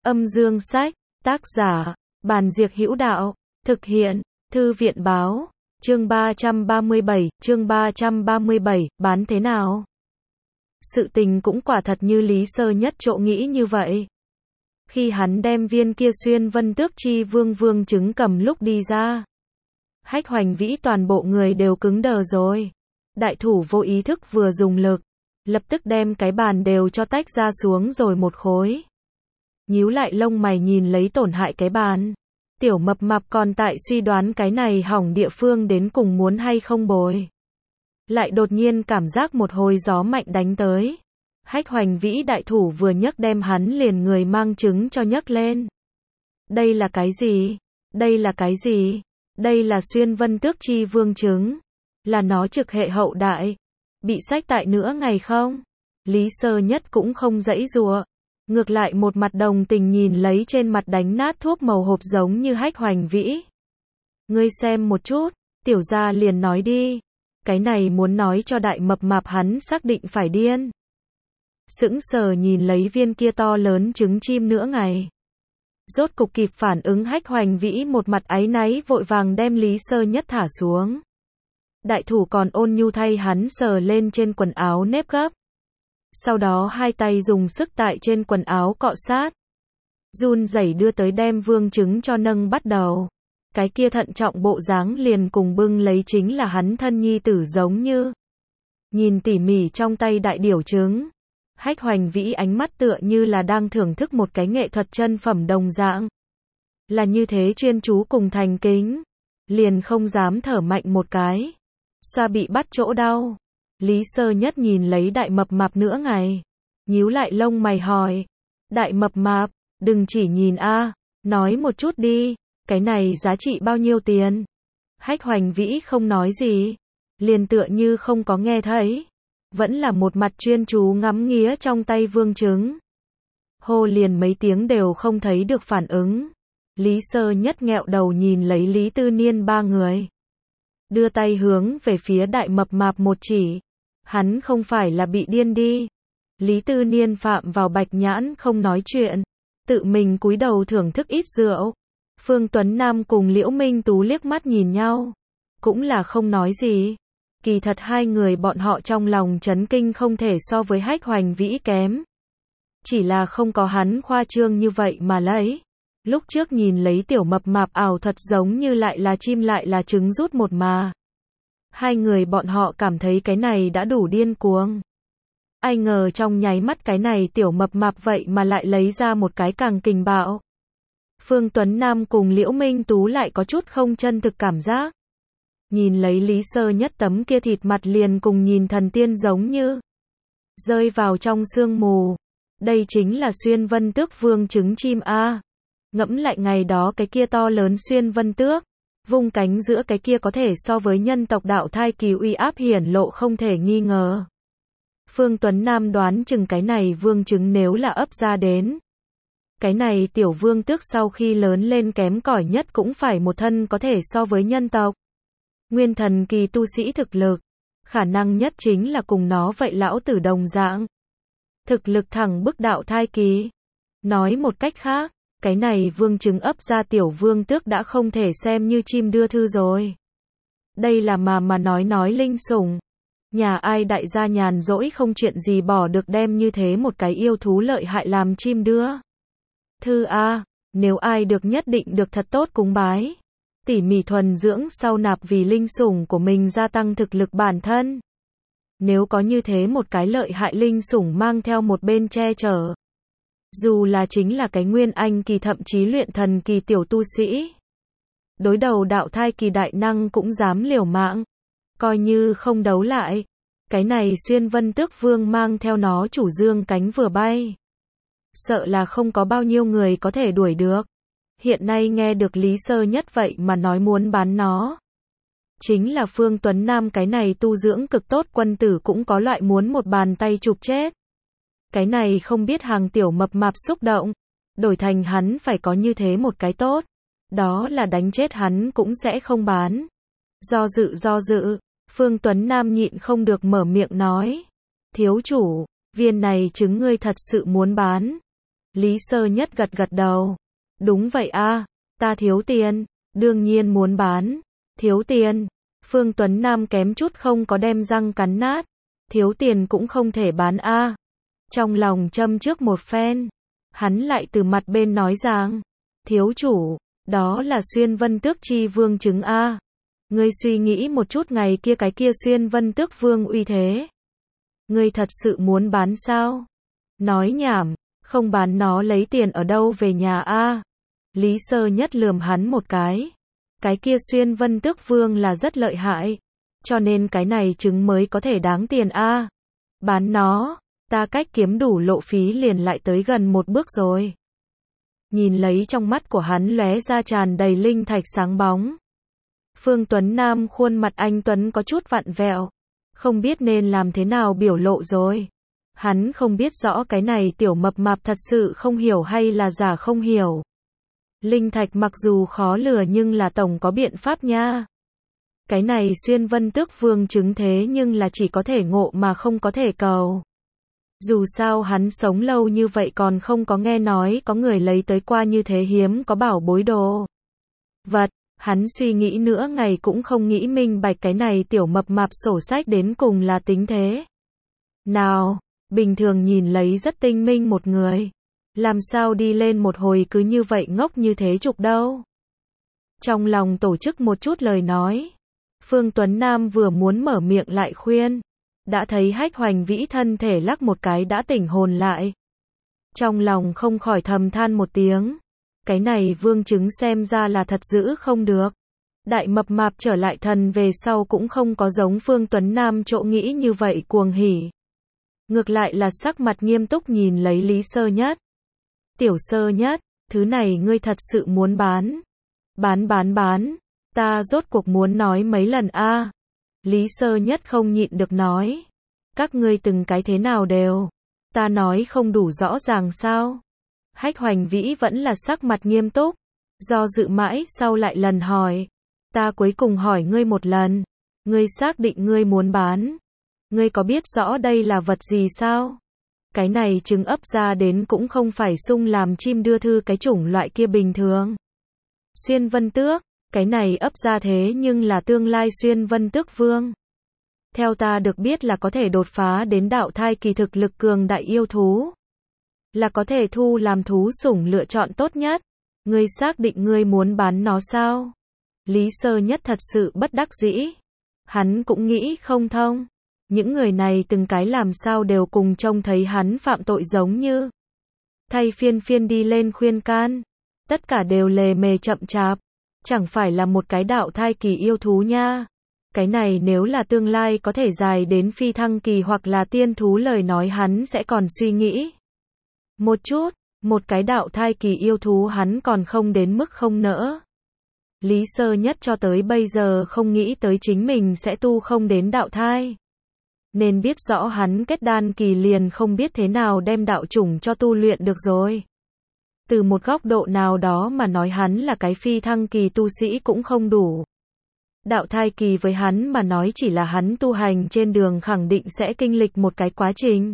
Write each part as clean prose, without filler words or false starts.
Âm dương sách, tác giả, Bàn Diệc Hữu Đạo, thực hiện, Thư viện báo, chương 337, bán thế nào? Sự tình cũng quả thật như Lý Sơ Nhất Trộ nghĩ như vậy. Khi hắn đem viên kia Xuyên Vân Tước Chi Vương trứng cầm lúc đi ra, Hách Hoành Vĩ toàn bộ người đều cứng đờ rồi. Đại thủ vô ý thức vừa dùng lực, lập tức đem cái bàn đều cho tách ra xuống rồi một khối. Nhíu lại lông mày nhìn lấy tổn hại cái bàn. Tiểu Mập Mạp còn tại suy đoán cái này hỏng địa phương đến cùng muốn hay không bồi. Lại đột nhiên cảm giác một hồi gió mạnh đánh tới. Hách Hoành Vĩ đại thủ vừa nhấc đem hắn liền người mang trứng cho nhấc lên. Đây là cái gì? Đây là cái gì? Đây là Xuyên Vân Tước Chi Vương trứng. Là nó trực hệ hậu đại. Bị sách tại nữa ngày không? Lý Sơ Nhất cũng không giãy giụa. Ngược lại một mặt đồng tình nhìn lấy trên mặt đánh nát thuốc màu hộp giống như Hách Hoành Vĩ. Ngươi xem một chút, tiểu gia liền nói đi. Cái này muốn nói cho Đại Mập Mạp hắn xác định phải điên. Sững sờ nhìn lấy viên kia to lớn trứng chim nữa ngày. Rốt cục kịp phản ứng Hách Hoành Vĩ một mặt áy náy vội vàng đem Lý Sơ Nhất thả xuống. Đại thủ còn ôn nhu thay hắn sờ lên trên quần áo nếp gấp. Sau đó hai tay dùng sức tại trên quần áo cọ sát. Run rẩy đưa tới đem vương trứng cho nâng bắt đầu. Cái kia thận trọng bộ dáng liền cùng bưng lấy chính là hắn thân nhi tử giống như. Nhìn tỉ mỉ trong tay đại điểu trứng. Hách Hoành Vĩ ánh mắt tựa như là đang thưởng thức một cái nghệ thuật chân phẩm đồng dạng. Là như thế chuyên chú cùng thành kính. Liền không dám thở mạnh một cái. Xoa bị bắt chỗ đau. Lý Sơ Nhất nhìn lấy Đại Mập Mạp nữa ngày. Nhíu lại lông mày hỏi. Đại Mập Mạp, đừng chỉ nhìn a, nói một chút đi, cái này giá trị bao nhiêu tiền? Hách Hoành Vĩ không nói gì. Liền tựa như không có nghe thấy. Vẫn là một mặt chuyên chú ngắm nghía trong tay vương trứng. Hô liền mấy tiếng đều không thấy được phản ứng. Lý Sơ Nhất nghẹo đầu nhìn lấy Lý Tư Niên ba người. Đưa tay hướng về phía Đại Mập Mạp một chỉ. Hắn không phải là bị điên đi. Lý Tư Niên phạm vào bạch nhãn không nói chuyện. Tự mình cúi đầu thưởng thức ít rượu. Phương Tuấn Nam cùng Liễu Minh Tú liếc mắt nhìn nhau. Cũng là không nói gì. Kỳ thật hai người bọn họ trong lòng chấn kinh không thể so với Hách Hoành Vĩ kém. Chỉ là không có hắn khoa trương như vậy mà lấy. Lúc trước nhìn lấy Tiểu Mập Mạp ảo thật giống như lại là chim lại là trứng rút một mà. Hai người bọn họ cảm thấy cái này đã đủ điên cuồng. Ai ngờ trong nháy mắt cái này Tiểu Mập Mạp vậy mà lại lấy ra một cái càng kình bạo. Phương Tuấn Nam cùng Liễu Minh Tú lại có chút không chân thực cảm giác. Nhìn lấy Lý Sơ Nhất tấm kia thịt mặt liền cùng nhìn thần tiên giống như. Rơi vào trong sương mù. Đây chính là Xuyên Vân Tước Vương trứng chim a. Ngẫm lại ngày đó cái kia to lớn Xuyên Vân Tước. Vung cánh giữa cái kia có thể so với nhân tộc đạo thai kỳ uy áp hiển lộ không thể nghi ngờ. Phương Tuấn Nam đoán chừng cái này vương trứng nếu là ấp ra đến. Cái này tiểu vương tước sau khi lớn lên kém cỏi nhất cũng phải một thân có thể so với nhân tộc. Nguyên thần kỳ tu sĩ thực lực. Khả năng nhất chính là cùng nó vậy lão tử đồng dạng. Thực lực thẳng bức đạo thai kỳ. Nói một cách khác. Cái này vương trứng ấp ra tiểu vương tước đã không thể xem như chim đưa thư rồi. Đây là mà nói linh sủng. Nhà ai đại gia nhàn rỗi không chuyện gì bỏ được đem như thế một cái yêu thú lợi hại làm chim đưa. Thư a, nếu ai được nhất định được thật tốt cúng bái. Tỉ mỉ thuần dưỡng sau nạp vì linh sủng của mình gia tăng thực lực bản thân. Nếu có như thế một cái lợi hại linh sủng mang theo một bên che chở. Dù là chính là cái nguyên anh kỳ thậm chí luyện thần kỳ tiểu tu sĩ. Đối đầu đạo thai kỳ đại năng cũng dám liều mạng. Coi như không đấu lại. Cái này Xuyên Vân Tước Vương mang theo nó chủ dương cánh vừa bay. Sợ là không có bao nhiêu người có thể đuổi được. Hiện nay nghe được Lý Sơ Nhất vậy mà nói muốn bán nó. Chính là Phương Tuấn Nam cái này tu dưỡng cực tốt quân tử cũng có loại muốn một bàn tay chụp chết. Cái này không biết hàng Tiểu Mập Mạp xúc động. Đổi thành hắn phải có như thế một cái tốt. Đó là đánh chết hắn cũng sẽ không bán. Do dự. Phương Tuấn Nam nhịn không được mở miệng nói. Thiếu chủ, viên này trứng ngươi thật sự muốn bán. Lý Sơ Nhất gật gật đầu. Đúng vậy a, ta thiếu tiền, đương nhiên muốn bán. Thiếu tiền. Phương Tuấn Nam kém chút không có đem răng cắn nát. Thiếu tiền cũng không thể bán a. Trong lòng châm trước một phen, hắn lại từ mặt bên nói rằng, thiếu chủ, đó là Xuyên Vân Tước Chi Vương chứng a. Ngươi suy nghĩ một chút ngày kia cái kia Xuyên Vân Tước Vương uy thế. Ngươi thật sự muốn bán sao? Nói nhảm, không bán nó lấy tiền ở đâu về nhà a? Lý Sơ Nhất lườm hắn một cái. Cái kia Xuyên Vân Tước Vương là rất lợi hại, cho nên cái này trứng mới có thể đáng tiền a. Bán nó, ta cách kiếm đủ lộ phí liền lại tới gần một bước rồi. Nhìn lấy trong mắt của hắn lóe ra tràn đầy linh thạch sáng bóng. Phương Tuấn Nam khuôn mặt anh tuấn có chút vặn vẹo, không biết nên làm thế nào biểu lộ rồi. Hắn không biết rõ cái này tiểu mập mạp thật sự không hiểu hay là giả không hiểu. Linh thạch mặc dù khó lừa nhưng là tổng có biện pháp nha. Cái này Xuyên Vân Tước Vương chứng thế nhưng là chỉ có thể ngộ mà không có thể cầu. Dù sao hắn sống lâu như vậy còn không có nghe nói có người lấy tới qua như thế hiếm có bảo bối đồ vật. Hắn suy nghĩ nữa ngày cũng không nghĩ minh bạch cái này tiểu mập mạp sổ sách đến cùng là tính thế nào. Bình thường nhìn lấy rất tinh minh một người, làm sao đi lên một hồi cứ như vậy ngốc như thế trục đâu. Trong lòng tổ chức một chút lời nói, Phương Tuấn Nam vừa muốn mở miệng lại khuyên, đã thấy Hách Hoành Vĩ thân thể lắc một cái đã tỉnh hồn lại. Trong lòng không khỏi thầm than một tiếng, cái này vương chứng xem ra là thật giữ không được. Đại mập mạp trở lại thần về sau cũng không có giống Phương Tuấn Nam chỗ nghĩ như vậy cuồng hỉ. Ngược lại là sắc mặt nghiêm túc nhìn lấy Lý Sơ Nhất. Tiểu Sơ Nhất, thứ này ngươi thật sự muốn bán. Bán, ta rốt cuộc muốn nói mấy lần a. Lý Sơ Nhất không nhịn được nói. Các ngươi từng cái thế nào đều. Ta nói không đủ rõ ràng sao. Hách Hoành Vĩ vẫn là sắc mặt nghiêm túc. Do dự mãi sau lại lần hỏi. Ta cuối cùng hỏi ngươi một lần. Ngươi xác định ngươi muốn bán. Ngươi có biết rõ đây là vật gì sao? Cái này trứng ấp ra đến cũng không phải sung làm chim đưa thư cái chủng loại kia bình thường. Xuyên Vân Tước, cái này ấp ra thế nhưng là tương lai Xuyên Vân Tước Vương. Theo ta được biết là có thể đột phá đến đạo thai kỳ thực lực cường đại yêu thú. Là có thể thu làm thú sủng lựa chọn tốt nhất. Ngươi xác định ngươi muốn bán nó sao? Lý Sơ Nhất thật sự bất đắc dĩ. Hắn cũng nghĩ không thông. Những người này từng cái làm sao đều cùng trông thấy hắn phạm tội giống như. Thay phiên đi lên khuyên can. Tất cả đều lề mề chậm chạp. Chẳng phải là một cái đạo thai kỳ yêu thú nha. Cái này nếu là tương lai có thể dài đến phi thăng kỳ hoặc là tiên thú lời nói hắn sẽ còn suy nghĩ. Một chút, một cái đạo thai kỳ yêu thú hắn còn không đến mức không nỡ. Lý Sơ Nhất cho tới bây giờ không nghĩ tới chính mình sẽ tu không đến đạo thai. Nên biết rõ hắn kết đan kỳ liền không biết thế nào đem đạo chủng cho tu luyện được rồi. Từ một góc độ nào đó mà nói hắn là cái phi thăng kỳ tu sĩ cũng không đủ. Đạo thai kỳ với hắn mà nói chỉ là hắn tu hành trên đường khẳng định sẽ kinh lịch một cái quá trình.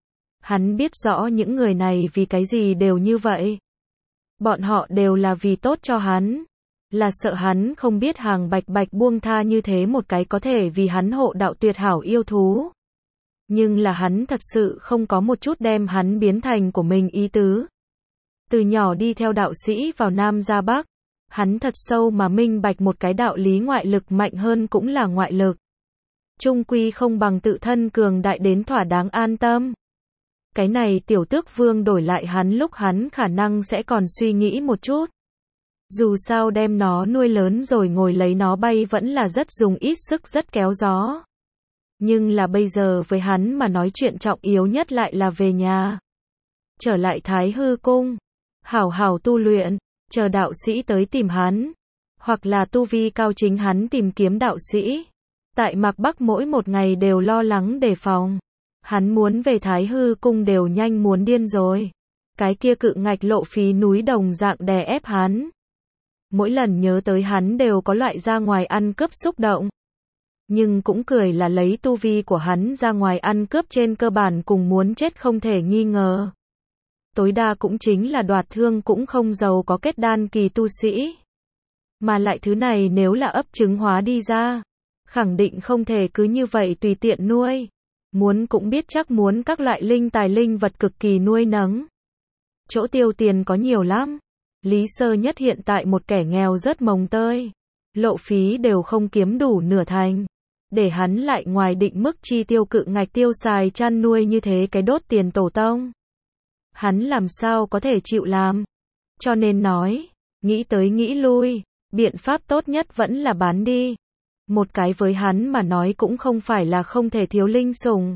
Hắn biết rõ những người này vì cái gì đều như vậy. Bọn họ đều là vì tốt cho hắn. Là sợ hắn không biết hàng bạch bạch buông tha như thế một cái có thể vì hắn hộ đạo tuyệt hảo yêu thú. Nhưng là hắn thật sự không có một chút đem hắn biến thành của mình ý tứ. Từ nhỏ đi theo đạo sĩ vào Nam ra Bắc, hắn thật sâu mà minh bạch một cái đạo lý ngoại lực mạnh hơn cũng là ngoại lực. Chung quy không bằng tự thân cường đại đến thỏa đáng an tâm. Cái này tiểu tước vương đổi lại hắn lúc hắn khả năng sẽ còn suy nghĩ một chút. Dù sao đem nó nuôi lớn rồi ngồi lấy nó bay vẫn là rất dùng ít sức rất kéo gió. Nhưng là bây giờ với hắn mà nói chuyện trọng yếu nhất lại là về nhà. Trở lại Thái Hư Cung. Hảo hảo tu luyện. Chờ đạo sĩ tới tìm hắn. Hoặc là tu vi cao chính hắn tìm kiếm đạo sĩ. Tại Mạc Bắc mỗi một ngày đều lo lắng đề phòng. Hắn muốn về Thái Hư Cung đều nhanh muốn điên rồi. Cái kia cự ngạch lộ phí núi đồng dạng đè ép hắn. Mỗi lần nhớ tới hắn đều có loại ra ngoài ăn cướp xúc động. Nhưng cũng cười là lấy tu vi của hắn ra ngoài ăn cướp trên cơ bản cùng muốn chết không thể nghi ngờ. tối đa cũng chính là đoạt thương, cũng không giàu có kết đan kỳ tu sĩ. Mà lại thứ này nếu là ấp trứng hóa đi ra, khẳng định không thể cứ như vậy tùy tiện nuôi. Muốn cũng biết chắc muốn các loại linh tài linh vật cực kỳ nuôi nấng. Chỗ tiêu tiền có nhiều lắm. Lý Sơ Nhất hiện tại một kẻ nghèo rất mồng tơi. Lộ phí đều không kiếm đủ nửa thành. Để hắn lại ngoài định mức chi tiêu cự ngạch tiêu xài chăn nuôi như thế cái đốt tiền tổ tông. Hắn làm sao có thể chịu làm. Cho nên nói, nghĩ tới nghĩ lui, biện pháp tốt nhất vẫn là bán đi. Một cái với hắn mà nói cũng không phải là không thể thiếu linh sủng.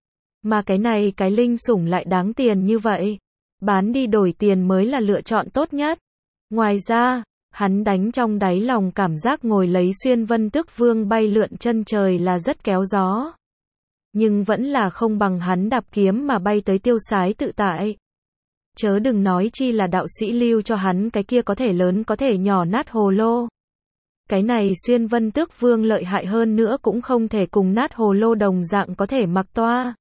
Mà cái này cái linh sủng lại đáng tiền như vậy. Bán đi đổi tiền mới là lựa chọn tốt nhất. Ngoài ra, hắn đánh trong đáy lòng cảm giác ngồi lấy Xuyên Vân Tước Vương bay lượn chân trời là rất kéo gió. Nhưng vẫn là không bằng hắn đạp kiếm mà bay tới tiêu sái tự tại. Chớ đừng nói chi là đạo sĩ lưu cho hắn cái kia có thể lớn có thể nhỏ nát hồ lô. Cái này Xuyên Vân Tước Vương lợi hại hơn nữa cũng không thể cùng nát hồ lô đồng dạng có thể mặc toa.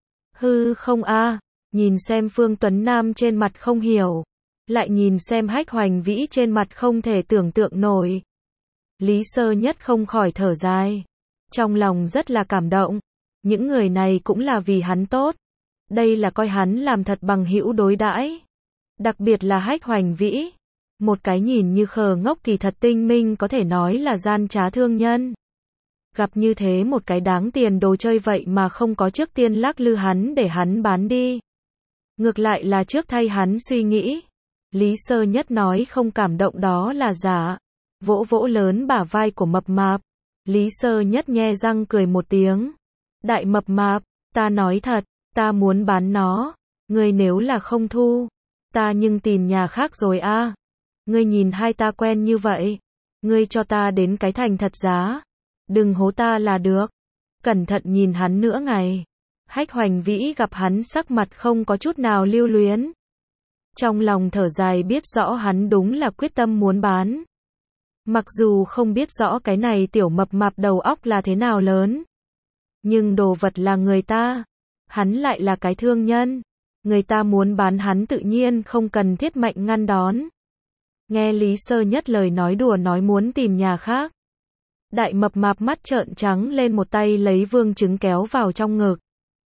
Hư không a, nhìn xem Phương Tuấn Nam trên mặt không hiểu. Lại nhìn xem Hách Hoành Vĩ trên mặt không thể tưởng tượng nổi. Lý Sơ Nhất không khỏi thở dài. Trong lòng rất là cảm động. Những người này cũng là vì hắn tốt. Đây là coi hắn làm thật bằng hữu đối đãi. Đặc biệt là Hách Hoành Vĩ. Một cái nhìn như khờ ngốc kỳ thật tinh minh có thể nói là gian trá thương nhân. Gặp như thế một cái đáng tiền đồ chơi vậy mà không có trước tiên lắc lư hắn để hắn bán đi. Ngược lại là trước thay hắn suy nghĩ. Lý Sơ Nhất nói không cảm động đó là giả. Vỗ vỗ lớn bả vai của mập mạp. Lý Sơ Nhất nhe răng cười một tiếng. Đại mập mạp, ta nói thật, ta muốn bán nó. Ngươi nếu là không thu, ta nhưng tìm nhà khác rồi a. Ngươi nhìn hai ta quen như vậy. Ngươi cho ta đến cái thành thật giá. Đừng hố ta là được. Cẩn thận nhìn hắn nữa ngày. Hách Hoành Vĩ gặp hắn sắc mặt không có chút nào lưu luyến. Trong lòng thở dài biết rõ hắn đúng là quyết tâm muốn bán. Mặc dù không biết rõ cái này tiểu mập mạp đầu óc là thế nào lớn. Nhưng đồ vật là người ta. Hắn lại là cái thương nhân. Người ta muốn bán hắn tự nhiên không cần thiết mạnh ngăn đón. Nghe Lý Sơ Nhất lời nói đùa nói muốn tìm nhà khác. Đại mập mạp mắt trợn trắng lên một tay lấy vương trứng kéo vào trong ngực.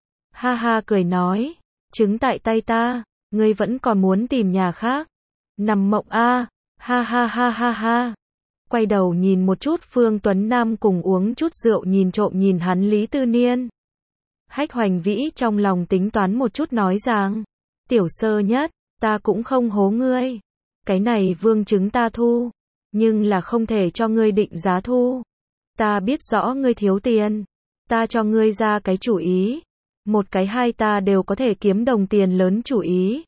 Ha ha cười nói. Trứng tại tay ta. Ngươi vẫn còn muốn tìm nhà khác. Nằm mộng a. Ha ha ha ha ha. Quay đầu nhìn một chút Phương Tuấn Nam cùng uống chút rượu nhìn trộm nhìn hắn Lý Tư Niên. Hách Hoành Vĩ trong lòng tính toán một chút nói rằng. Tiểu Sơ Nhất, ta cũng không hố ngươi. Cái này vương trứng ta thu. Nhưng là không thể cho ngươi định giá thu. Ta biết rõ ngươi thiếu tiền. Ta cho ngươi ra cái chủ ý. Một cái hai ta đều có thể kiếm đồng tiền lớn chủ ý.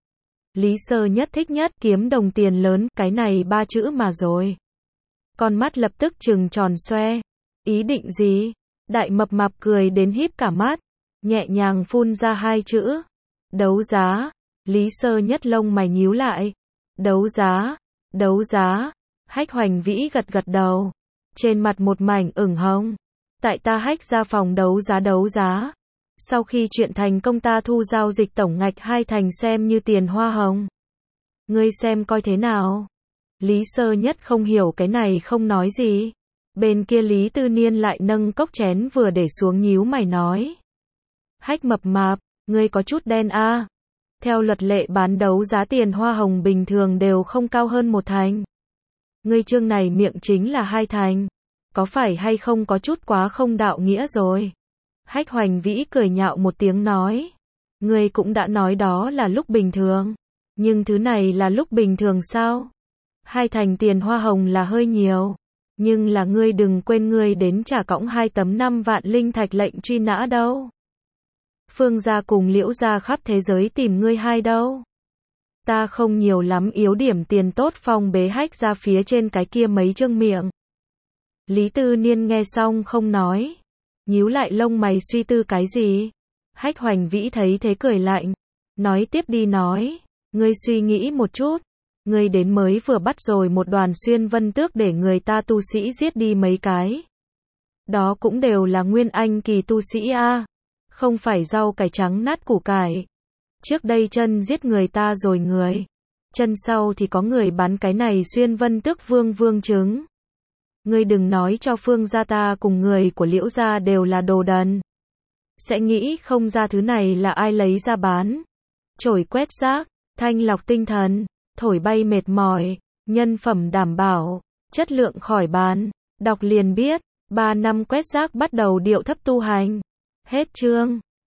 Lý Sơ Nhất thích nhất kiếm đồng tiền lớn, cái này ba chữ mà rồi. Con mắt lập tức trừng tròn xoe. Ý định gì? Đại mập mạp cười đến híp cả mắt. Nhẹ nhàng phun ra hai chữ. Đấu giá. Lý Sơ Nhất lông mày nhíu lại. Đấu giá. Đấu giá. Hách Hoành Vĩ gật gật đầu. Trên mặt một mảnh ửng hồng. Tại ta hách ra phòng đấu giá đấu giá. Sau khi chuyện thành công ta thu giao dịch tổng ngạch 2 thành xem như tiền hoa hồng. Ngươi xem coi thế nào. Lý Sơ Nhất không hiểu cái này không nói gì. Bên kia Lý Tư Niên lại nâng cốc chén vừa để xuống nhíu mày nói. Hách mập mạp, ngươi có chút đen a. Theo luật lệ bán đấu giá tiền hoa hồng bình thường đều không cao hơn 1 thành. Ngươi chương này miệng chính là 2 thành. Có phải hay không có chút quá không đạo nghĩa rồi. Hách Hoành Vĩ cười nhạo một tiếng nói. Ngươi cũng đã nói đó là lúc bình thường. Nhưng thứ này là lúc bình thường sao? 2 thành tiền hoa hồng là hơi nhiều. Nhưng là ngươi đừng quên ngươi đến trả cõng 2 tấm 5 vạn linh thạch lệnh truy nã đâu. Phương gia cùng Liễu gia khắp thế giới tìm ngươi hai đâu. Ta không nhiều lắm yếu điểm tiền tốt phong bế Hách ra phía trên cái kia mấy chương miệng. Lý Tư Niên nghe xong không nói. Nhíu lại lông mày suy tư cái gì? Hách Hoành Vĩ thấy thế cười lạnh. Nói tiếp đi nói. Ngươi suy nghĩ một chút. Ngươi đến mới vừa bắt rồi một đoàn Xuyên Vân Tước để người ta tu sĩ giết đi mấy cái. Đó cũng đều là nguyên anh kỳ tu sĩ a. Không phải rau cải trắng nát củ cải. Trước đây chân giết người ta rồi người. Chân sau thì có người bán cái này xuyên vân tước vương vương trứng. Ngươi đừng nói cho Phương gia ta cùng người của Liễu gia đều là đồ đần. Sẽ nghĩ không ra thứ này là ai lấy ra bán. Chổi quét rác, thanh lọc tinh thần, thổi bay mệt mỏi, nhân phẩm đảm bảo, chất lượng khỏi bàn. Đọc liền biết, 3 năm quét rác bắt đầu điệu thấp tu hành. Hết chương.